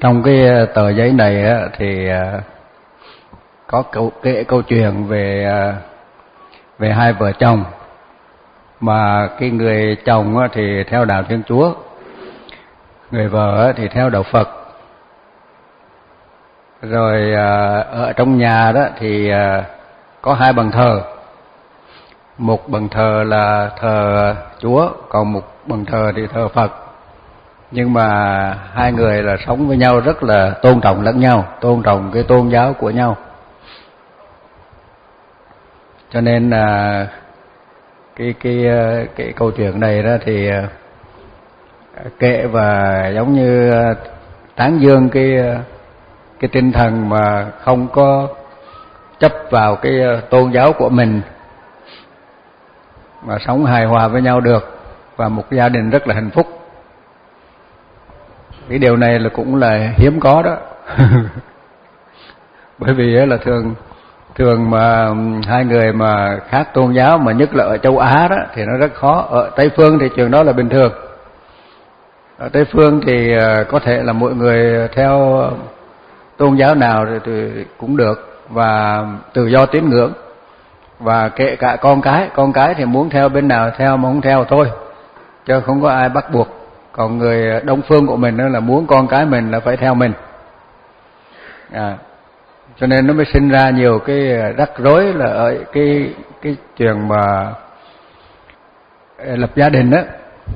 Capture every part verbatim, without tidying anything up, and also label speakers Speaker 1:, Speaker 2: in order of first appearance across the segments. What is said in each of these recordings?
Speaker 1: Trong cái tờ giấy này á, thì có câu, kể câu chuyện về về hai vợ chồng, mà cái người chồng á, thì theo đạo Thiên Chúa, người vợ á, thì theo đạo Phật. Rồi ở trong nhà đó thì có hai bàn thờ, một bàn thờ là thờ Chúa, còn một bàn thờ thì thờ Phật. Nhưng mà hai người là sống với nhau rất là tôn trọng lẫn nhau, tôn trọng cái tôn giáo của nhau. Cho nên là cái cái cái câu chuyện này đó thì kể và giống như tán dương cái cái tinh thần mà không có chấp vào cái tôn giáo của mình, mà sống hài hòa với nhau được, và một gia đình rất là hạnh phúc. Cái điều này là cũng là hiếm có đó. Bởi vì là thường thường mà hai người mà khác tôn giáo, mà nhất là ở châu Á đó, thì nó rất khó. Ở Tây phương thì chuyện đó là bình thường. Ở Tây phương thì có thể là mọi người theo tôn giáo nào thì cũng được, và tự do tín ngưỡng, và kể cả con cái, con cái thì muốn theo bên nào theo, mà không theo thôi, chứ không có ai bắt buộc. Còn người Đông phương của mình đó là muốn con cái mình là phải theo mình, à, cho nên nó mới sinh ra nhiều cái rắc rối là ở cái cái chuyện mà lập gia đình đó.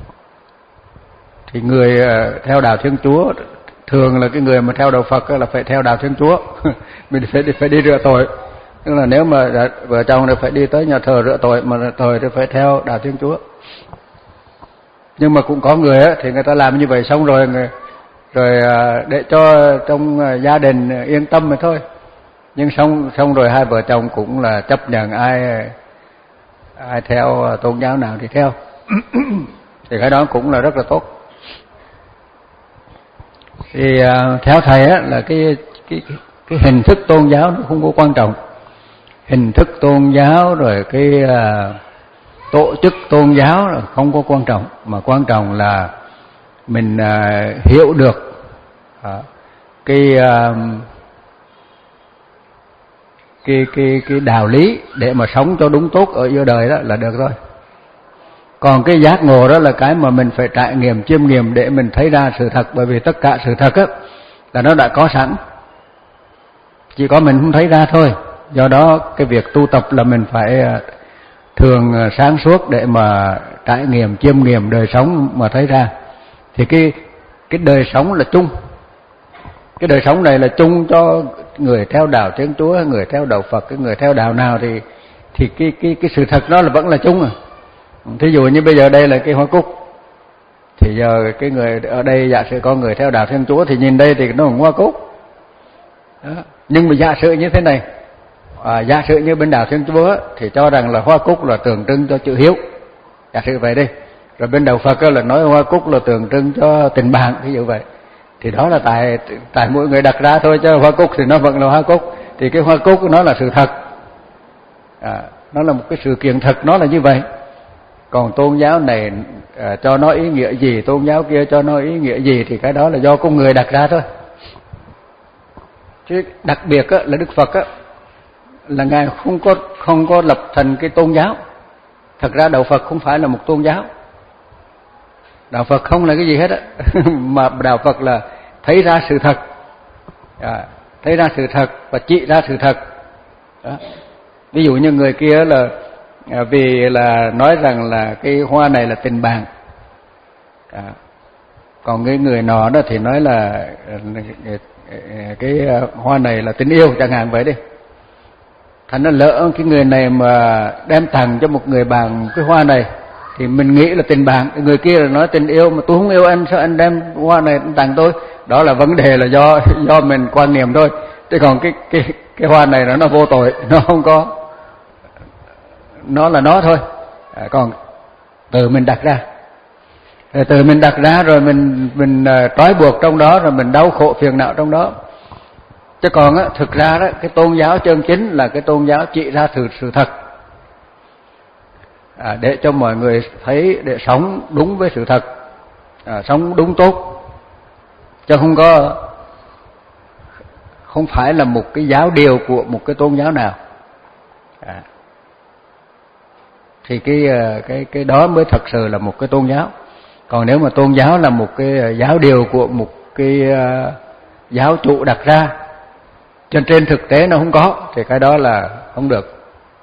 Speaker 1: Thì người theo đạo Thiên Chúa, thường là cái người mà theo đạo Phật là phải theo đạo Thiên Chúa. Mình phải đi, phải đi rửa tội, tức là nếu mà vợ chồng thì phải đi tới nhà thờ rửa tội, mà rửa tội thì phải theo đạo Thiên Chúa. Nhưng mà cũng có người á, thì người ta làm như vậy xong rồi người, rồi để cho trong gia đình yên tâm mà thôi. Nhưng xong xong rồi hai vợ chồng cũng là chấp nhận ai ai theo tôn giáo nào thì theo. Thì cái đó cũng là rất là tốt. Thì theo thầy á, là cái cái cái hình thức tôn giáo nó không có quan trọng. Hình thức tôn giáo rồi cái tổ chức tôn giáo là không có quan trọng, mà quan trọng là mình uh, hiểu được uh, cái, uh, cái cái cái đạo lý để mà sống cho đúng tốt ở giữa đời, đó là được rồi. Còn cái giác ngộ đó là cái mà mình phải trải nghiệm, chiêm nghiệm để mình thấy ra sự thật. Bởi vì tất cả sự thật á là nó đã có sẵn, chỉ có mình không thấy ra thôi. Do đó cái việc tu tập là mình phải uh, thường sáng suốt để mà trải nghiệm, chiêm nghiệm đời sống mà thấy ra. Thì cái cái đời sống là chung. Cái đời sống này là chung cho người theo đạo Thiên Chúa, người theo đạo Phật, cái người theo đạo nào thì thì cái cái cái sự thật đó là vẫn là chung à. Thí dụ như bây giờ đây là cái hoa cúc, thì giờ cái người ở đây giả sử có người theo đạo Thiên Chúa thì nhìn đây thì nó là hoa cúc. Đó. Nhưng mà giả sử như thế này, À, giả sử như bên đạo Thiên Chúa thì cho rằng là hoa cúc là tượng trưng cho chữ hiếu, giả sử vậy đi. Rồi bên đạo Phật là nói hoa cúc là tượng trưng cho tình bạn, ví dụ vậy. Thì đó là tại tại mỗi người đặt ra thôi, chứ hoa cúc thì nó vẫn là hoa cúc. Thì cái hoa cúc nó là sự thật, à, nó là một cái sự kiện thật, nó là như vậy. Còn tôn giáo này à, cho nó ý nghĩa gì, tôn giáo kia cho nó ý nghĩa gì, thì cái đó là do con người đặt ra thôi. Chứ đặc biệt á, là Đức Phật á, là Ngài không có không có lập thành cái tôn giáo. Thật ra đạo Phật không phải là một tôn giáo. Đạo Phật không là cái gì hết á. Mà đạo Phật là thấy ra sự thật, à, thấy ra sự thật và chỉ ra sự thật. Đó. Ví dụ như người kia là à, vì là nói rằng là cái hoa này là tình bạn, à, còn cái người nọ đó thì nói là cái hoa này là tình yêu, chẳng hạn vậy đi. Thành nó lỡ cái người này mà đem tặng cho một người bạn cái hoa này thì mình nghĩ là tình bạn, người kia là nói tình yêu, mà tôi không yêu anh, sao anh đem hoa này tặng tôi? Đó là vấn đề là do do mình quan niệm thôi. Chứ còn cái cái cái hoa này nó nó vô tội, nó không có, nó là nó thôi. À, còn từ mình đặt ra, rồi từ mình đặt ra rồi mình mình uh, trói buộc trong đó, rồi mình đau khổ phiền não trong đó. Chứ còn á, thực ra đó, cái tôn giáo chân chính là cái tôn giáo chỉ ra sự sự thật, à, để cho mọi người thấy, để sống đúng với sự thật, à, sống đúng tốt, chứ không có không phải là một cái giáo điều của một cái tôn giáo nào. À, thì cái cái cái đó mới thật sự là một cái tôn giáo. Còn nếu mà tôn giáo là một cái giáo điều của một cái giáo chủ đặt ra, trên trên thực tế nó không có, thì cái đó là không được.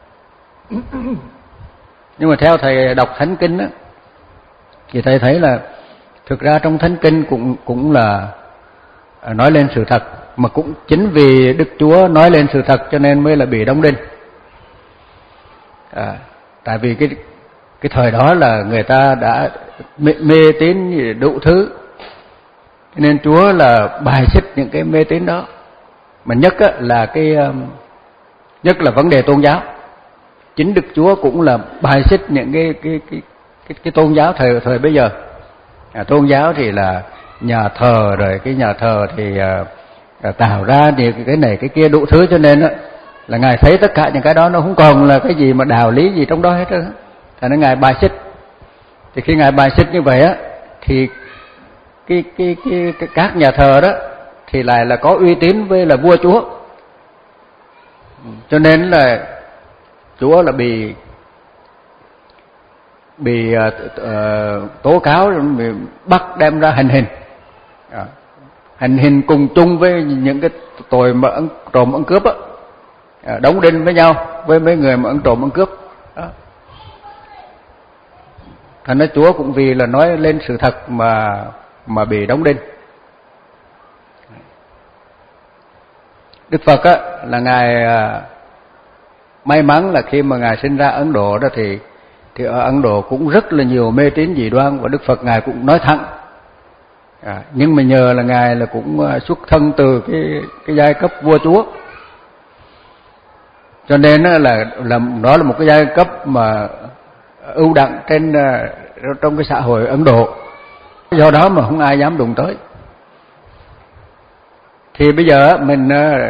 Speaker 1: Nhưng mà theo thầy đọc Thánh Kinh á, thì thầy thấy là thực ra trong Thánh Kinh cũng cũng là nói lên sự thật, mà cũng chính vì Đức Chúa nói lên sự thật cho nên mới là bị đóng đinh. À, tại vì cái cái thời đó là người ta đã mê, mê tín đủ thứ, nên Chúa là bài xích những cái mê tín đó. Mà nhất á, là cái nhất là vấn đề tôn giáo. Chính Đức Chúa cũng là bài xích những cái cái cái cái, cái tôn giáo thời thời bây giờ. À, tôn giáo thì là nhà thờ, rồi cái nhà thờ thì à, tạo ra thì cái này cái kia đủ thứ, cho nên á, là Ngài thấy tất cả những cái đó nó không còn là cái gì mà đạo lý gì trong đó hết á. Thành ra Ngài bài xích. Thì khi Ngài bài xích như vậy á, thì cái cái cái, cái các nhà thờ đó thì lại là có uy tín với là vua chúa, cho nên là Chúa là bị bị uh, uh, tố cáo, bị bắt đem ra hành hình, à, hành hình cùng chung với những cái tội mà ấn, trộm ấn cướp á, à, đóng đinh với nhau với mấy người mà ấn trộm ấn cướp đó. Thành ra Chúa cũng vì là nói lên sự thật mà mà bị đóng đinh. Đức Phật á, là Ngài à, may mắn là khi mà Ngài sinh ra Ấn Độ đó thì thì ở Ấn Độ cũng rất là nhiều mê tín dị đoan, và Đức Phật Ngài cũng nói thẳng. À, nhưng mà nhờ là Ngài là cũng xuất thân từ cái cái giai cấp vua chúa, cho nên là là đó là một cái giai cấp mà ưu đẳng trên trong cái xã hội Ấn Độ, do đó mà không ai dám đụng tới. Thì bây giờ mình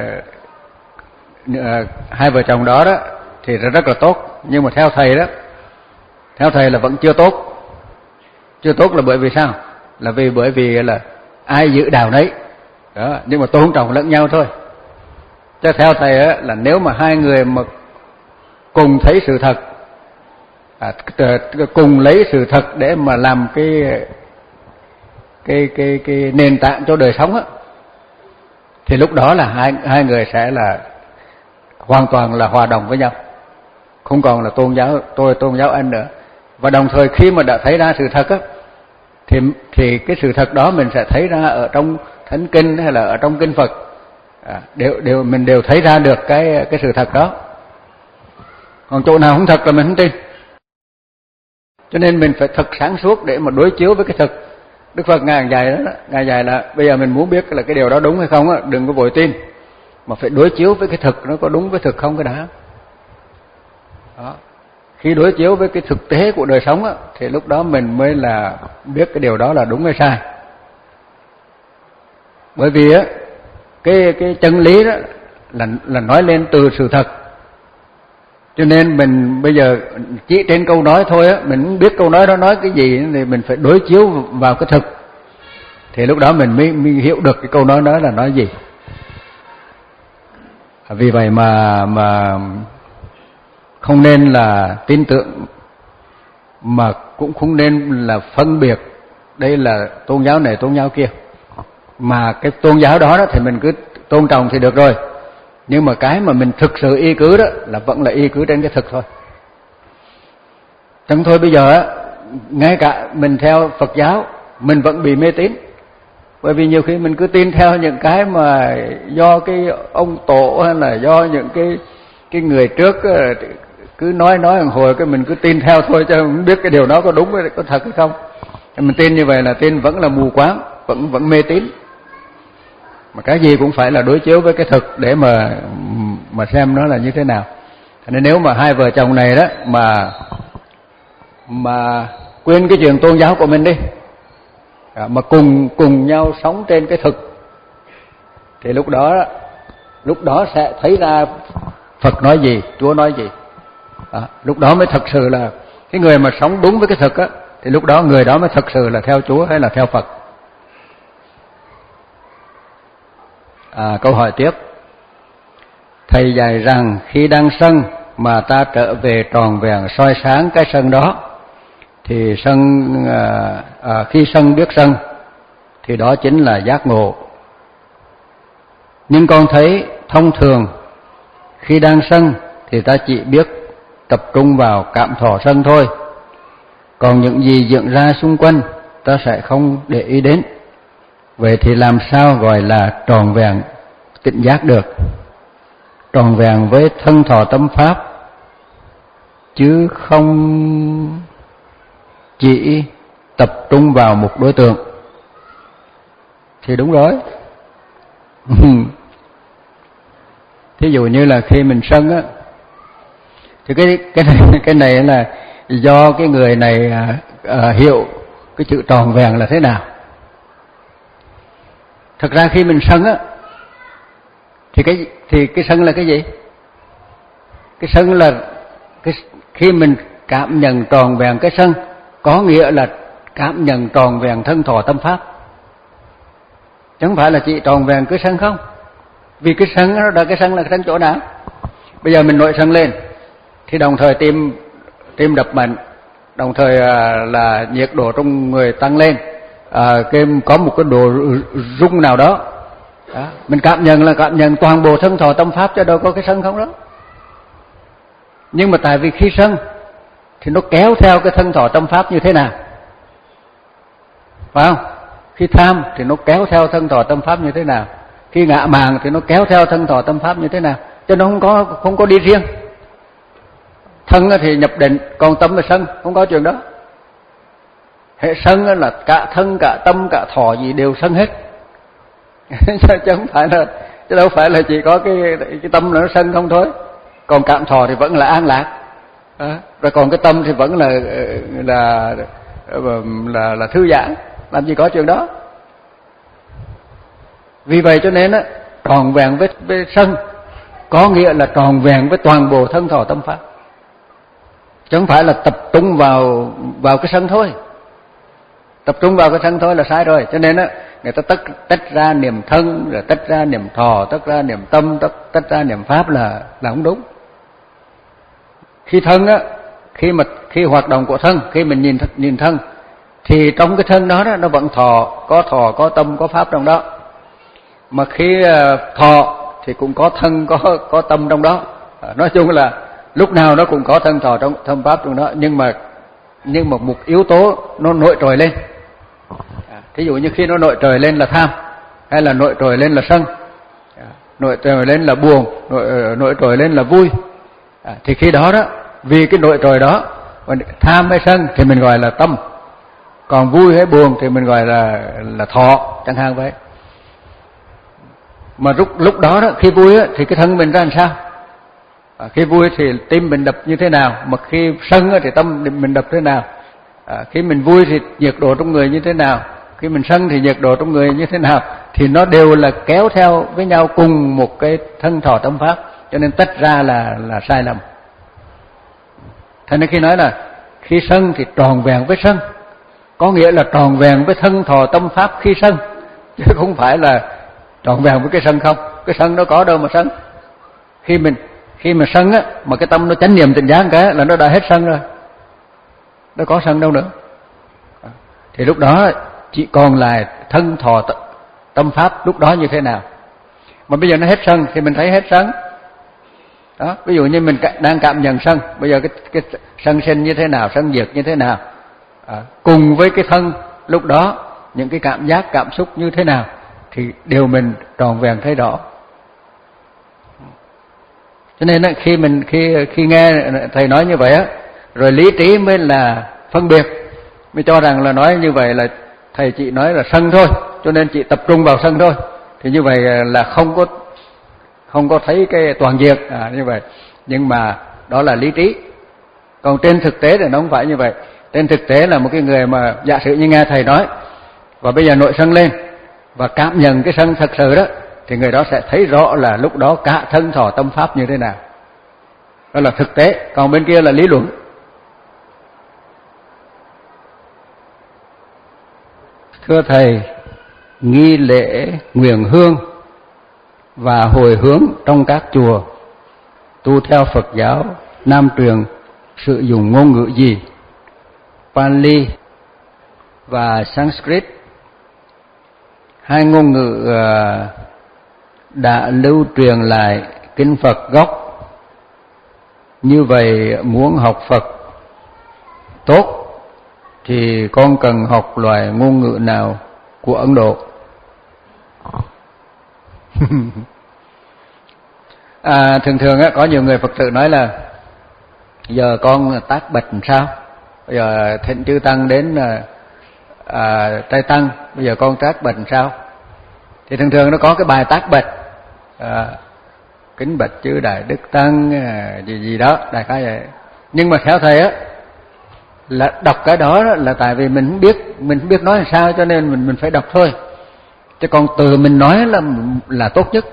Speaker 1: hai vợ chồng đó đó thì rất là tốt, nhưng mà theo thầy đó, theo thầy là vẫn chưa tốt. Chưa tốt là bởi vì sao? Là vì bởi vì là ai giữ đạo nấy đó, nhưng mà tôn trọng lẫn nhau thôi. Chứ theo thầy á, là nếu mà hai người mà cùng thấy sự thật, à, cùng lấy sự thật để mà làm cái cái cái cái nền tảng cho đời sống á, thì lúc đó là hai hai người sẽ là hoàn toàn là hòa đồng với nhau, không còn là tôn giáo tôi tôn giáo anh nữa. Và đồng thời khi mà đã thấy ra sự thật á, thì thì cái sự thật đó mình sẽ thấy ra ở trong Thánh Kinh hay là ở trong Kinh Phật, à, đều đều mình đều thấy ra được cái cái sự thật đó. Còn chỗ nào không thật là mình không tin. Cho nên mình phải thật sáng suốt để mà đối chiếu với cái thực. Đức Phật Ngài dạy đó, Ngài dạy là bây giờ mình muốn biết là cái điều đó đúng hay không á, đừng có vội tin, mà phải đối chiếu với cái thực, nó có đúng với thực không cái đã. Đó. Khi đối chiếu với cái thực tế của đời sống á, thì lúc đó mình mới là biết cái điều đó là đúng hay sai. Bởi vì á, cái cái chân lý đó là là nói lên từ sự thật. Cho nên mình bây giờ chỉ trên câu nói thôi á, mình không biết câu nói đó nói cái gì thì mình phải đối chiếu vào cái thực. Thì lúc đó mình mới, mới hiểu được cái câu nói đó là nói gì. Vì vậy mà mà không nên là tin tưởng, mà cũng không nên là phân biệt đây là tôn giáo này tôn giáo kia. Mà cái tôn giáo đó, đó thì mình cứ tôn trọng thì được rồi. Nhưng mà cái mà mình thực sự y cứ đó là vẫn là y cứ trên cái thực thôi. Chẳng thôi bây giờ á, ngay cả mình theo Phật giáo mình vẫn bị mê tín. Bởi vì nhiều khi mình cứ tin theo những cái mà do cái ông tổ hay là do những cái cái người trước cứ nói nói một hồi cái mình cứ tin theo thôi, chứ không biết cái điều đó có đúng hay có thật hay không. Mình tin như vậy là tin vẫn là mù quáng, vẫn vẫn mê tín. Mà cái gì cũng phải là đối chiếu với cái thực để mà mà xem nó là như thế nào. Nên nếu mà hai vợ chồng này đó mà mà quên cái chuyện tôn giáo của mình đi, mà cùng cùng nhau sống trên cái thực, thì lúc đó lúc đó sẽ thấy ra Phật nói gì, Chúa nói gì. Đó, lúc đó mới thật sự là cái người mà sống đúng với cái thực á, thì lúc đó người đó mới thật sự là theo Chúa hay là theo Phật. À, câu hỏi tiếp. thầy dạy rằng khi đang sân mà ta trở về tròn vẹn soi sáng cái sân đó, thì sân à, à, khi sân biết sân thì đó chính là giác ngộ. Nhưng con thấy thông thường khi đang sân thì ta chỉ biết tập trung vào cảm thọ sân thôi, còn những gì diễn ra xung quanh ta sẽ không để ý đến. Vậy thì làm sao gọi là tròn vẹn tỉnh giác được? Tròn vẹn với thân thọ tâm pháp, chứ không chỉ tập trung vào một đối tượng. Thì đúng rồi. Thí dụ như là khi mình sân á, thì cái cái này cái này là do cái người này à, à, hiểu cái chữ tròn vẹn là thế nào. Thật ra khi mình sân á, thì cái thì cái sân là cái gì? Cái sân là cái khi mình cảm nhận tròn vẹn cái sân, có nghĩa là cảm nhận tròn vẹn thân thọ tâm pháp, chứ không phải là chỉ tròn vẹn cái sân không. Vì cái sân đó, cái sân là cái sân chỗ nào? Bây giờ mình nổi sân lên thì đồng thời tim tim đập mạnh, đồng thời à, là nhiệt độ trong người tăng lên, à, cái có một cái độ rung nào đó, đó, mình cảm nhận là cảm nhận toàn bộ thân thọ tâm pháp, chứ đâu có cái sân không đó. Nhưng mà tại vì khi sân thì nó kéo theo cái thân thọ tâm pháp như thế nào, phải không? Khi tham thì nó kéo theo thân thọ tâm pháp như thế nào, khi ngã mạn thì nó kéo theo thân thọ tâm pháp như thế nào, cho nó không có không có đi riêng. Thân thì nhập định, còn tâm là sân, không có chuyện đó. Hệ sân là cả thân, cả tâm, cả thọ gì đều sân hết. chứ không phải là chứ đâu phải là chỉ có cái cái tâm là nó sân không thôi. Còn cảm thọ thì vẫn là an lạc, à, rồi còn cái tâm thì vẫn là là là là, là thư giãn, làm gì có chuyện đó. Vì vậy cho nên á, tròn vẹn với, với sân có nghĩa là tròn vẹn với toàn bộ thân thọ tâm pháp, chứ không phải là tập trung vào vào cái sân thôi. Tập trung vào cái sân thôi là sai rồi. Cho nên á, người ta tách tách ra niệm thân, rồi tách ra niệm thọ, tách ra niệm tâm, tách tách ra niệm pháp là là không đúng. Khi thân á, khi mà khi hoạt động của thân, khi mình nhìn nhìn thân thì trong cái thân đó, đó nó vẫn thọ, có thọ, có tâm, có pháp trong đó. Mà khi thọ thì cũng có thân, có có tâm trong đó. Nói chung là lúc nào nó cũng có thân thọ trong tâm pháp trong đó, nhưng mà nhưng mà một yếu tố nó nổi trội lên. À, thí dụ như khi nó nổi trội lên là tham, hay là nổi trội lên là sân, à, nổi trội lên là buồn, nổi nổi trội lên là vui. À, thì khi đó đó, vì cái nổi trội đó, tham hay sân thì mình gọi là tâm, còn vui hay buồn thì mình gọi là là thọ, chẳng hạn vậy. Mà lúc lúc đó đó, khi vui á, thì cái thân mình ra làm sao? À, khi vui thì tim mình đập như thế nào, mà khi sân á, thì tâm mình đập thế nào? À, khi mình vui thì nhiệt độ trong người như thế nào, khi mình sân thì nhiệt độ trong người như thế nào, thì nó đều là kéo theo với nhau cùng một cái thân thọ tâm pháp, cho nên tách ra là là sai lầm. Thế nên khi nói là khi sân thì tròn vẹn với sân, có nghĩa là tròn vẹn với thân thọ tâm pháp khi sân, chứ không phải là tròn vẹn với cái sân không. Cái sân nó có đâu mà sân. Khi mình khi mà sân á, mà cái tâm nó chánh niệm tỉnh giác cái là nó đã hết sân rồi, nó có sân đâu nữa. Thì lúc đó chỉ còn lại thân thọ tâm pháp lúc đó như thế nào. Mà bây giờ nó hết sân thì mình thấy hết sân. Đó, ví dụ như mình đang cảm nhận sân, bây giờ cái cái sân sinh như thế nào, sân diệt như thế nào, à, cùng với cái thân lúc đó những cái cảm giác cảm xúc như thế nào thì đều mình tròn vẹn thấy rõ. Cho nên khi mình khi khi nghe thầy nói như vậy á, rồi lý trí mới là phân biệt, mới cho rằng là nói như vậy là thầy chỉ nói là sân thôi, cho nên chỉ tập trung vào sân thôi, thì như vậy là không có không có thấy cái toàn diện, à, như vậy. Nhưng mà đó là lý trí, còn trên thực tế thì nó không phải như vậy. Trên thực tế là một cái người mà giả sử như nghe thầy nói và bây giờ nổi sân lên và cảm nhận cái sân thật sự đó, thì người đó sẽ thấy rõ là lúc đó cả thân thọ tâm pháp như thế nào. Đó là thực tế, còn bên kia là lý luận. Thưa thầy, nghi lễ nguyện hương và hồi hướng trong các chùa tu theo Phật giáo Nam truyền sử dụng ngôn ngữ gì? Pali và Sanskrit, hai ngôn ngữ đã lưu truyền lại kinh Phật gốc. Như vậy muốn học Phật tốt thì con cần học loại ngôn ngữ nào của Ấn Độ? à, thường thường á, có nhiều người Phật tử nói là giờ con tác bạch làm sao? Bây giờ thịnh chư tăng đến à, Tây Tăng, bây giờ con tác bạch làm sao? Thì thường thường nó có cái bài tác bạch, à, kính bạch chư Đại Đức Tăng à, gì gì đó, đại khái vậy. Nhưng mà theo thầy á, là đọc cái đó là tại vì mình không biết, mình không biết nói làm sao, cho nên mình mình phải đọc thôi. Chứ còn từ mình nói là là tốt nhất.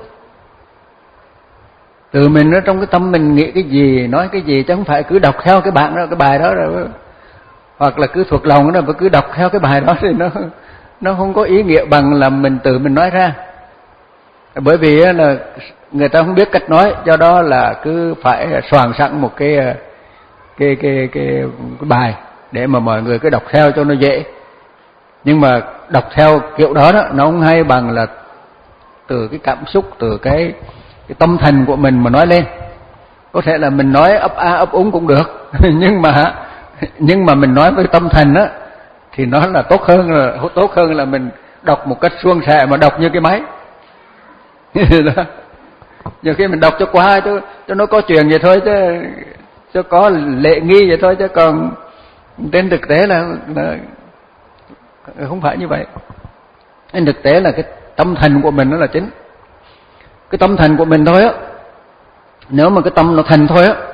Speaker 1: Từ mình ở trong cái tâm mình nghĩ cái gì, nói cái gì, chứ không phải cứ đọc theo cái bạn đó, cái bài đó rồi, hoặc là cứ thuộc lòng đó và cứ đọc theo cái bài đó thì nó nó không có ý nghĩa bằng là mình tự mình nói ra. Bởi vì là người ta không biết cách nói, do đó là cứ phải soạn sẵn một cái cái cái cái, cái bài để mà mọi người cứ đọc theo cho nó dễ. Nhưng mà đọc theo kiểu đó đó nó không hay bằng là từ cái cảm xúc, từ cái cái tâm thành của mình mà nói lên. Có thể là mình nói ấp a ấp úng cũng được, nhưng mà nhưng mà mình nói với tâm thành á thì nó là tốt hơn, là tốt hơn là mình đọc một cách suôn sẻ mà đọc như cái máy. Đó. Nhiều khi mình đọc cho qua cho cho nó có chuyện vậy thôi, chứ cho có lễ nghi vậy thôi, chứ còn trên thực tế là, là không phải như vậy. Trên thực tế là cái tâm thành của mình nó là chính. Cái tâm thành của mình thôi á, nếu mà cái tâm nó thành thôi á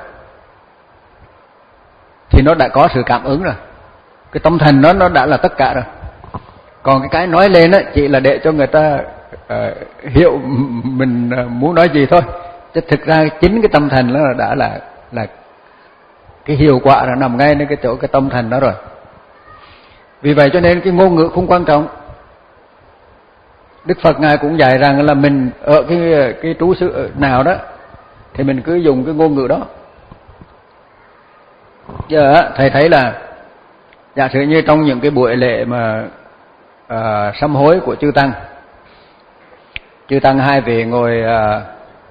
Speaker 1: thì nó đã có sự cảm ứng rồi. Cái tâm thành đó nó đã là tất cả rồi. Còn cái cái nói lên á chỉ là để cho người ta uh, hiểu mình muốn nói gì thôi. Chứ thực ra chính cái tâm thành nó đã là là cái hiệu quả là nằm ngayในcái chỗ cái tâm thành đó rồi. Vì vậy cho nên cái ngôn ngữ không quan trọng. Đức Phật ngài cũng dạy rằng là mình ở cái cái trú xứ nào đó thì mình cứ dùng cái ngôn ngữ đó. Giờ thầy thấy là giả sử như trong những cái buổi lễ mà à, sám hối của chư tăng, chư tăng hai vị ngồi à,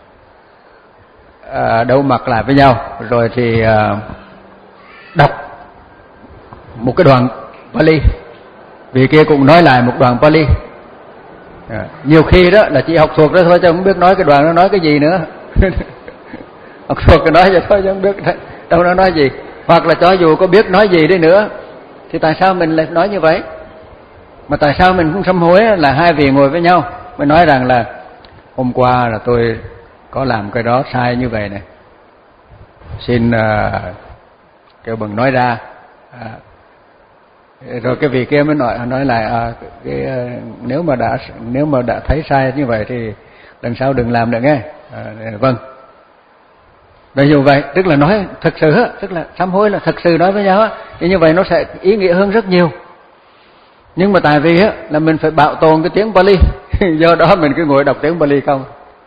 Speaker 1: à, đâu mặt lại với nhau, rồi thì à, đọc một cái đoạn Pali, vị kia cũng nói lại một đoạn Pali. À, nhiều khi đó là chỉ học thuộc đó thôi chứ không biết nói cái đoạn nó nói cái gì nữa. Học thuộc cái nói vậy thôi chứ không biết đâu nó nói gì. Hoặc là cho dù có biết nói gì đi nữa thì tại sao mình lại nói như vậy? Mà tại sao mình không sám hối là hai vị ngồi với nhau mới nói rằng là hôm qua là tôi có làm cái đó sai như vậy này, xin uh, kêu bằng nói ra. À, rồi cái vị kia mới nói nói lại à, cái, nếu mà đã nếu mà đã thấy sai như vậy thì lần sau đừng làm nữa nghe. À, vâng. Bây giờ vậy tức là nói thật sự, tức là sám hối là thật sự nói với nhau, thì như vậy nó sẽ ý nghĩa hơn rất nhiều. Nhưng mà tại vì là mình phải bảo tồn cái tiếng Pali, do đó mình cứ ngồi đọc tiếng Pali không.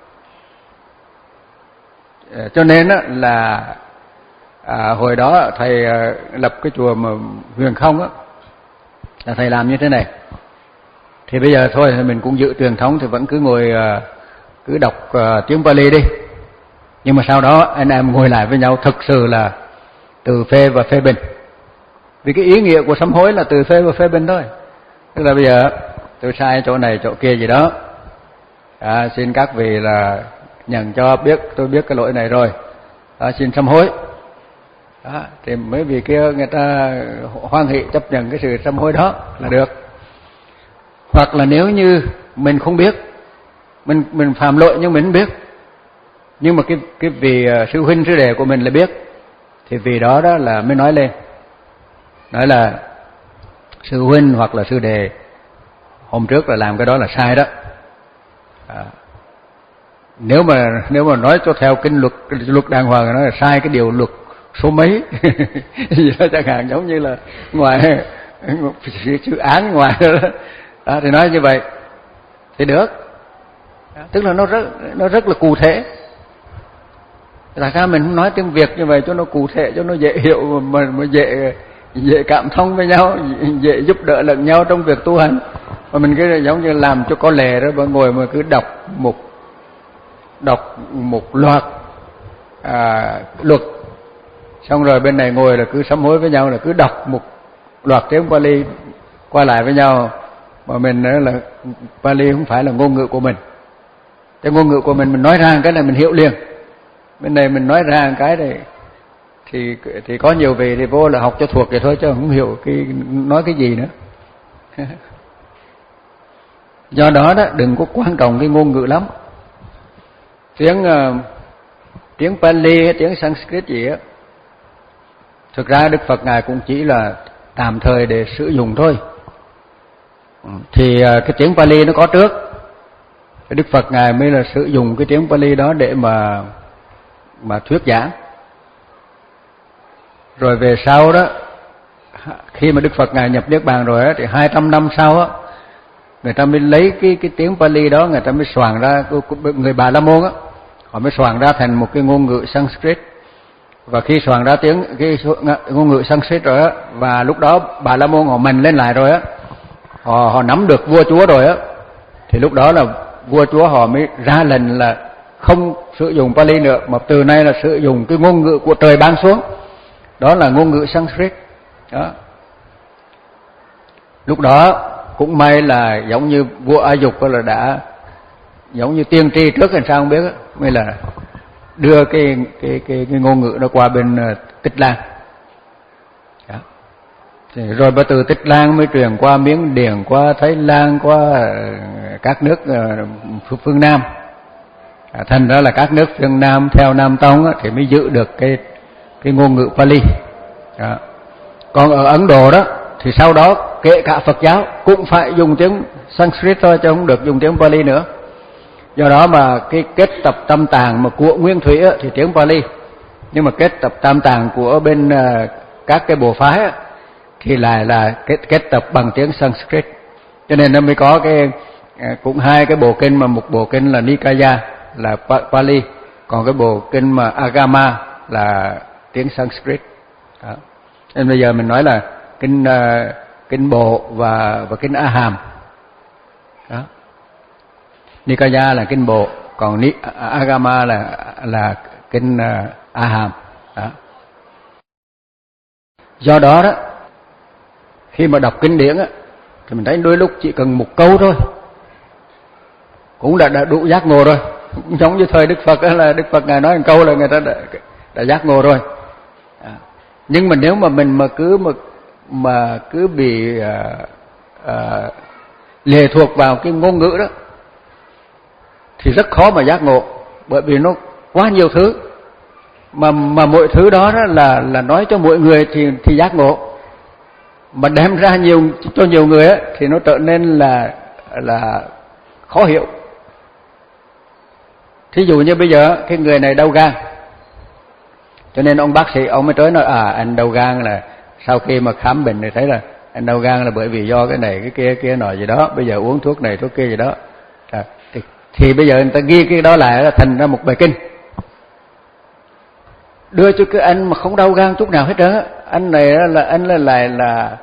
Speaker 1: Cho nên là à, hồi đó thầy lập cái chùa mà Huyền Không á, là thầy làm như thế này. Thì bây giờ thôi thì mình cũng giữ truyền thống, thì vẫn cứ ngồi cứ đọc uh, tiếng Pali đi. Nhưng mà sau đó anh em ngồi lại với nhau thực sự là từ phê và phê bình. Vì cái ý nghĩa của sám hối là từ phê và phê bình thôi. Tức là bây giờ tôi sai chỗ này chỗ kia gì đó, à, xin các vị là nhận cho biết tôi biết cái lỗi này rồi, à, xin sám hối. Đó, thì mấy vị kia người ta hoan hỷ chấp nhận cái sự sám hối đó là được. Hoặc là nếu như mình không biết, mình mình phạm lỗi nhưng mình không biết, nhưng mà cái cái vị sư huynh sư đệ của mình là biết, thì vì đó đó là mới nói lên, nói là sư huynh hoặc là sư đệ hôm trước là làm cái đó là sai đó. À, nếu mà nếu mà nói cho theo kinh luật luật đàng hoàng nói là sai cái điều luật số mấy gì đó chẳng hạn, giống như là ngoài chữ án ngoài đó, đó thì nói như vậy thì được. Tức là nó rất nó rất là cụ thể. Tại sao mình không nói tiếng Việt như vậy cho nó cụ thể, cho nó dễ hiểu, mà, mà dễ dễ cảm thông với nhau, dễ giúp đỡ lẫn nhau trong việc tu hành. Mà mình cứ giống như làm cho có lệ đó, mà ngồi mà cứ đọc một đọc một loạt à, luật, xong rồi bên này ngồi là cứ sám hối với nhau, là cứ đọc một loạt tiếng Pali qua lại với nhau, mà mình nói là Pali không phải là ngôn ngữ của mình. Cái ngôn ngữ của mình mình nói ra cái này mình hiểu liền, bên này mình nói ra cái này thì thì có nhiều vị thì vô là học cho thuộc vậy thôi chứ không hiểu cái nói cái gì nữa. Do đó đó đừng có quan trọng cái ngôn ngữ lắm. Tiếng uh, tiếng Pali hay tiếng Sanskrit gì á, thực ra Đức Phật ngài cũng chỉ là tạm thời để sử dụng thôi. Thì uh, cái tiếng Pali nó có trước, Đức Phật ngài mới là sử dụng cái tiếng Pali đó để mà mà thuyết giảng. Rồi về sau đó, khi mà Đức Phật ngài nhập niết bàn rồi á, thì hai trăm năm sau á, người ta mới lấy cái cái tiếng Pali đó, người ta mới soạn ra, người Bà La Môn á, họ mới soạn ra thành một cái ngôn ngữ Sanskrit. Và khi soạn ra tiếng cái ngôn ngữ Sanskrit rồi á, và lúc đó Bà La Môn họ mình lên lại rồi á, họ họ nắm được vua chúa rồi á, thì lúc đó là vua chúa họ mới ra lệnh là không sử dụng Pali nữa, mà từ nay là sử dụng cái ngôn ngữ của trời ban xuống, đó là ngôn ngữ Sanskrit đó. Lúc đó cũng may là giống như vua A Dục là đã giống như tiên tri trước hay sao không biết, mới là đưa cái cái cái, cái ngôn ngữ đó qua bên uh, Tích Lan. Đó. Thì rồi bắt từ Tích Lan mới truyền qua Miến Điện, qua Thái Lan, qua uh, các nước uh, phương Nam. À, thành ra là các nước phương Nam theo Nam Tông á, thì mới giữ được cái cái ngôn ngữ Pali. Đó. Còn ở Ấn Độ đó thì sau đó kể cả Phật giáo cũng phải dùng tiếng Sanskrit thôi, chứ không được dùng tiếng Pali nữa. Do đó mà cái kết tập tam tạng mà của Nguyên Thủy á, thì tiếng Pali, nhưng mà kết tập tam tạng của bên uh, các cái bộ phái á, thì lại là kết kết tập bằng tiếng Sanskrit. Cho nên nó mới có cái uh, cũng hai cái bộ kinh, mà một bộ kinh là Nikaya là Pali, còn cái bộ kinh mà Agama là tiếng Sanskrit. Đó. Nên bây giờ mình nói là kinh uh, kinh bộ và và kinh A Hàm. Đó. Nikaya là kinh bộ, còn Agama là là kinh uh, A Hàm. Đó. Do đó đó, khi mà đọc kinh điển á, thì mình thấy đôi lúc chỉ cần một câu thôi cũng đã, đã đủ giác ngộ rồi. Giống như thời Đức Phật á, là Đức Phật ngài nói một câu là người ta đã, đã giác ngộ rồi. À. Nhưng mà nếu mà mình mà cứ mà mà cứ bị à, à, lệ thuộc vào cái ngôn ngữ đó thì rất khó mà giác ngộ, bởi vì nó quá nhiều thứ, mà mà mọi thứ đó, đó là là nói cho mỗi người thì thì giác ngộ, mà đem ra nhiều cho nhiều người á, thì nó trở nên là là khó hiểu. Thí dụ như bây giờ cái người này đau gan, cho nên ông bác sĩ ông mới tới nói à anh đau gan là sau khi mà khám bệnh thì thấy là anh đau gan là bởi vì do cái này cái kia kia nọ gì đó, bây giờ uống thuốc này thuốc kia gì đó. À, thì, thì bây giờ người ta ghi cái đó lại là thành ra một bài kinh, đưa cho cái anh mà không đau gan chút nào hết trơn á. Anh này là anh là lại là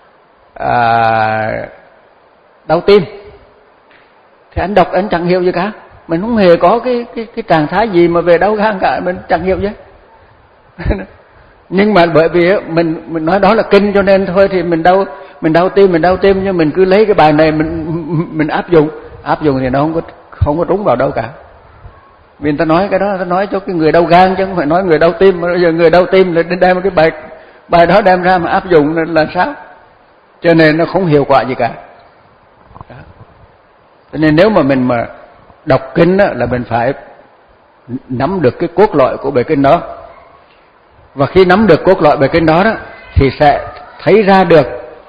Speaker 1: à, đau tim, thì anh đọc anh chẳng hiểu gì cả, mình không hề có cái cái cái trạng thái gì mà về đau gan cả, mình chẳng hiểu gì. Nhưng mà bởi vì mình mình nói đó là kinh cho nên thôi thì mình đau mình đau tim mình đau tim nhưng mình cứ lấy cái bài này mình mình áp dụng áp dụng thì nó không có không có trúng vào đâu cả. Vì người ta nói cái đó, ta nói cho cái người đau gan chứ không phải nói người đau tim. Mà bây giờ người đau tim là đem cái bài bài đó đem ra mà áp dụng là, là sao? Cho nên nó không hiệu quả gì cả. Đó. Cho nên nếu mà mình mà đọc kinh đó, là mình phải nắm được cái cốt lõi của bài kinh đó. Và khi nắm được cốt lõi bài kinh đó, đó thì sẽ thấy ra được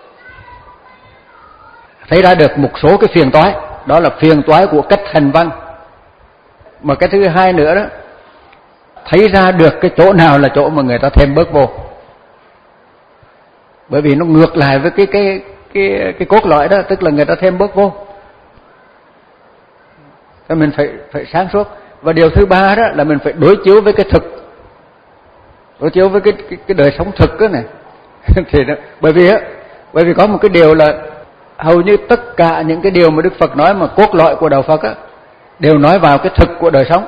Speaker 1: thấy ra được một số cái phiền toái, đó là phiền toái của cách hành văn. Mà cái thứ hai nữa đó, thấy ra được cái chỗ nào là chỗ mà người ta thêm bớt vô, bởi vì nó ngược lại với cái cái cái cái cốt lõi đó, tức là người ta thêm bớt vô. Thì mình phải phải sáng suốt. Và điều thứ ba đó là mình phải đối chiếu với cái thực, đối chiếu với cái cái, cái đời sống thực đó này. Thì đó, bởi vì á, bởi vì có một cái điều là hầu như tất cả những cái điều mà Đức Phật nói mà cốt lõi của đạo Phật á, đều nói vào cái thực của đời sống,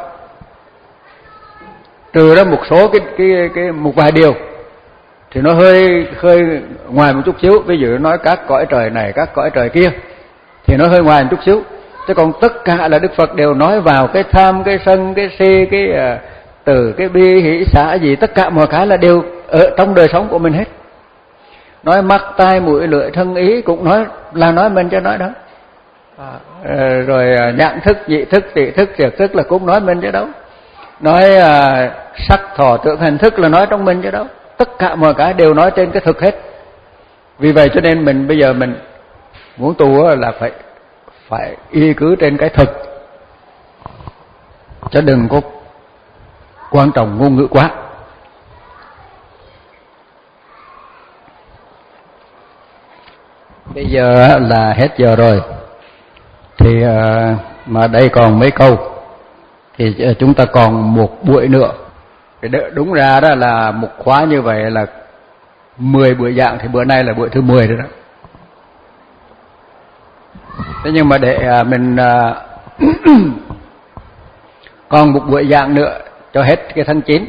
Speaker 1: trừ ra một số cái cái cái một vài điều thì nó hơi hơi ngoài một chút xíu. Ví dụ nói các cõi trời này, các cõi trời kia thì nó hơi ngoài một chút xíu, chứ còn tất cả là Đức Phật đều nói vào cái tham, cái sân, cái si, cái uh, từ, cái bi, hỷ, xả gì, tất cả mọi cái là đều ở trong đời sống của mình hết. Nói mắt, tai, mũi, lưỡi, thân, ý cũng nói là nói mình cho nói đó. À, rồi uh, nhãn thức, nhị thức, tỷ thức, thiệt thức là cũng nói mình chứ đâu. Nói uh, sắc, thọ, tưởng, hành thức là nói trong mình chứ đâu. Tất cả mọi cái đều nói trên cái thực hết. Vì vậy cho nên mình bây giờ mình muốn tu là phải phải y cứ trên cái thực, chứ đừng có quan trọng ngôn ngữ quá. Bây giờ là hết giờ rồi, thì mà đây còn mấy câu thì chúng ta còn một buổi nữa. Đúng ra đó là một khóa như vậy là mười buổi giảng, thì bữa nay là buổi thứ mười rồi đó. Thế nhưng mà để mình còn một buổi giảng nữa cho hết cái tháng chín,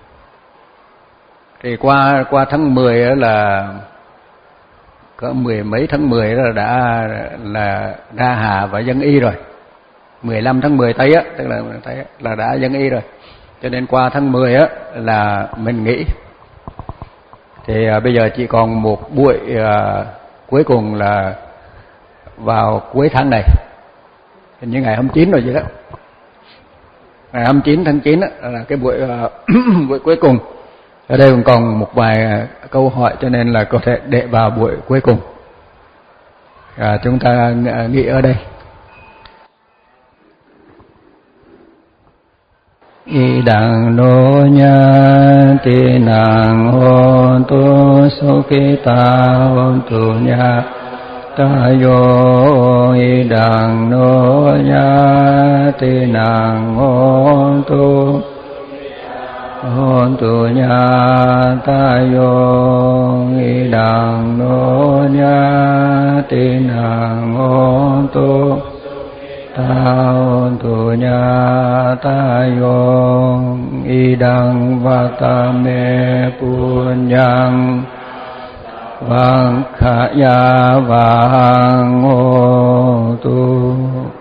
Speaker 1: thì qua qua tháng mười là có mười mấy tháng mười là đã là ra hạ và dân y rồi. mười lăm tháng mười Tây á, tức là Tây á, là đã dân y rồi. Cho nên qua tháng mười á là mình nghỉ. Thì à, bây giờ chỉ còn một buổi à, cuối cùng là vào cuối tháng này, hình như ngày hai mươi chín rồi vậy đó. Ngày hai mươi chín tháng chín á, là cái buổi à, buổi cuối cùng. Ở đây còn một vài câu hỏi cho nên là có thể để vào buổi cuối cùng. À, chúng ta nghỉ ở đây. Y đằng nô nha ti nàng hôn tu sukita hôn tu nha ta yo. Y đằng nô nha ti nàng hôn tu hôn tu nha ta yo. Y đằng nô nha ti nàng hôn tu hôn tu nha ta yo. Y đằng vata me punyang vang khaya vang hô tu.